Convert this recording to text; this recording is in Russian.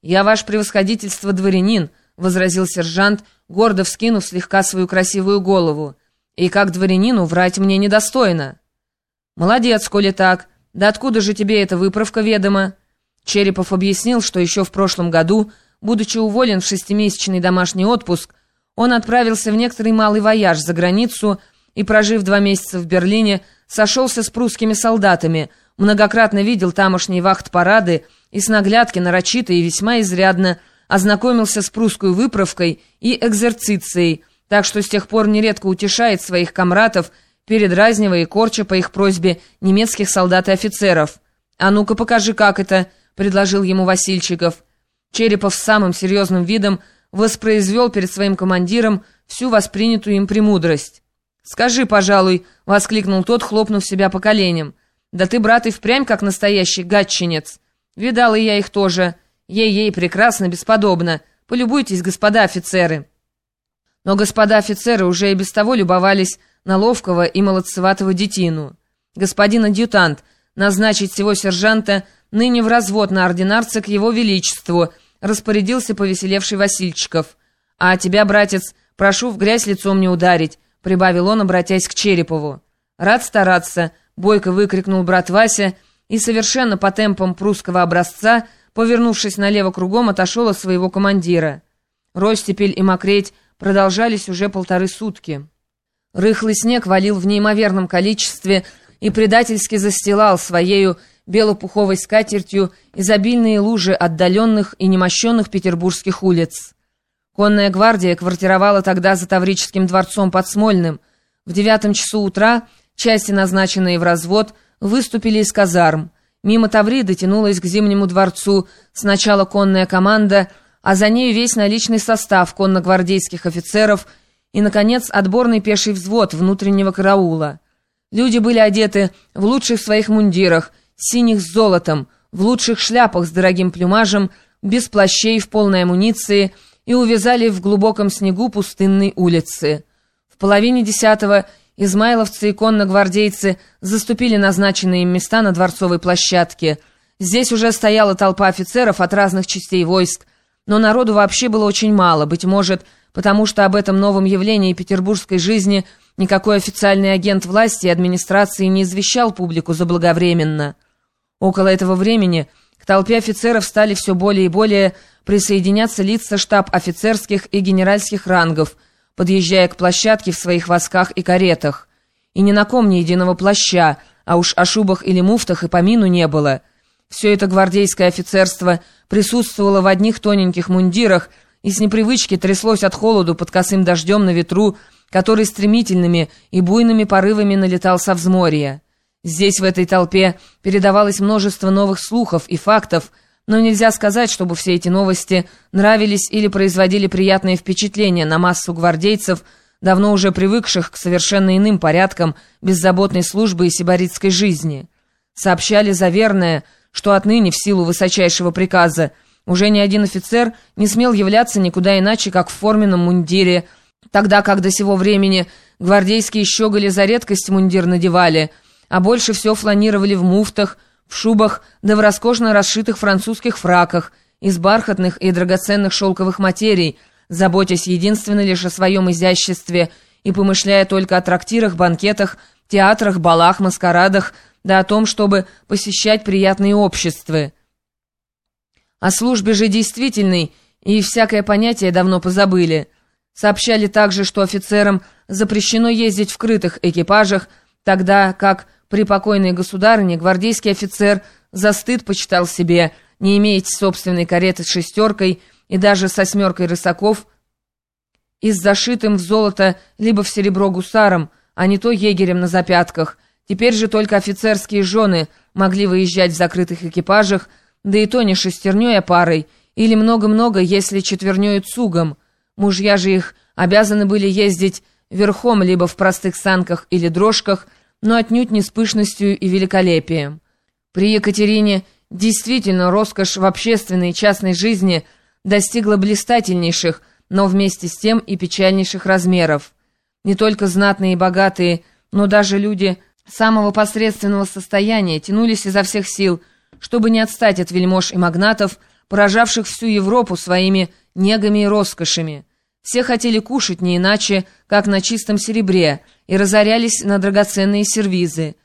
«Я, ваше превосходительство, дворянин», — возразил сержант, гордо вскинув слегка свою красивую голову. «И как дворянину врать мне недостойно». «Молодец, коли так. Да откуда же тебе эта выправка ведома?» Черепов объяснил, что еще в прошлом году, будучи уволен в 6-месячный домашний отпуск, он отправился в некоторый малый вояж за границу и, прожив 2 месяца в Берлине, сошелся с прусскими солдатами, многократно видел тамошние вахт-парады и с наглядки нарочито и весьма изрядно ознакомился с прусской выправкой и экзерцицией, так что с тех пор нередко утешает своих комратов, передразнивая и корча по их просьбе немецких солдат и офицеров. «А ну-ка покажи, как это», — предложил ему Васильчиков. Черепов с самым серьезным видом воспроизвел перед своим командиром всю воспринятую им премудрость. «Скажи, пожалуй», — воскликнул тот, хлопнув себя по коленям. «Да ты, брат, и впрямь как настоящий гатчинец. Видал и я их тоже. Ей-ей, прекрасно, бесподобно. Полюбуйтесь, господа офицеры». Но господа офицеры уже и без того любовались на ловкого и молодцеватого детину. «Господин адъютант, назначить сего сержанта ныне в развод на ординарца к его величеству», распорядился повеселевший Васильчиков. «А тебя, братец, прошу в грязь лицом не ударить», прибавил он, обратясь к Черепову. «Рад стараться», — бойко выкрикнул брат Вася и совершенно по темпам прусского образца, повернувшись налево кругом, отошел от своего командира. Ростепель и мокреть продолжались уже 1,5 сутки. Рыхлый снег валил в неимоверном количестве и предательски застилал своею белопуховой скатертью изобильные лужи отдаленных и немощенных петербургских улиц. Конная гвардия квартировала тогда за Таврическим дворцом под Смольным. В 9 часу утра части, назначенные в развод, выступили из казарм. Мимо Тавриды тянулась к Зимнему дворцу сначала конная команда, а за нею весь наличный состав конногвардейских офицеров и, наконец, отборный пеший взвод внутреннего караула. Люди были одеты в лучших своих мундирах, синих с золотом, в лучших шляпах с дорогим плюмажем, без плащей, в полной амуниции, и увязали в глубоком снегу пустынной улицы. В 9:30 измайловцы и конногвардейцы заступили назначенные им места на Дворцовой площадке. Здесь уже стояла толпа офицеров от разных частей войск, но народу вообще было очень мало, быть может, потому что об этом новом явлении петербургской жизни никакой официальный агент власти и администрации не извещал публику заблаговременно. Около этого времени к толпе офицеров стали все более и более присоединяться лица штаб-офицерских и генеральских рангов, подъезжая к площадке в своих восках и каретах. И ни на ком ни единого плаща, а уж о шубах или муфтах и помину не было. Все это гвардейское офицерство присутствовало в одних тоненьких мундирах и с непривычки тряслось от холоду под косым дождем на ветру, который стремительными и буйными порывами налетал со взморья. Здесь, в этой толпе, передавалось множество новых слухов и фактов, но нельзя сказать, чтобы все эти новости нравились или производили приятное впечатление на массу гвардейцев, давно уже привыкших к совершенно иным порядкам беззаботной службы и сибаритской жизни. Сообщали заверное, что отныне, в силу высочайшего приказа, уже ни один офицер не смел являться никуда иначе, как в форменном мундире, тогда как до сего времени гвардейские щеголи за редкость мундир надевали, а больше все фланировали в муфтах, в шубах, да в роскошно расшитых французских фраках, из бархатных и драгоценных шелковых материй, заботясь единственно лишь о своем изяществе и помышляя только о трактирах, банкетах, театрах, балах, маскарадах, да о том, чтобы посещать приятные общества. О службе же действительной и всякое понятие давно позабыли. Сообщали также, что офицерам запрещено ездить в крытых экипажах, тогда как при покойной государыне гвардейский офицер за стыд почитал себе не иметь собственной кареты с 6 и даже с 8 рысаков и с зашитым в золото либо в серебро гусаром, а не то егерем на запятках. Теперь же только офицерские жены могли выезжать в закрытых экипажах, да и то не 6-й, а парой, или много-много, если 4-й цугом. Мужья же их обязаны были ездить верхом либо в простых санках или дрожках, но отнюдь не с пышностью и великолепием. При Екатерине действительно роскошь в общественной и частной жизни достигла блистательнейших, но вместе с тем и печальнейших размеров. Не только знатные и богатые, но даже люди самого посредственного состояния тянулись изо всех сил, чтобы не отстать от вельмож и магнатов, поражавших всю Европу своими негами и роскошами. Все хотели кушать не иначе, как на чистом серебре, и разорялись на драгоценные сервизы.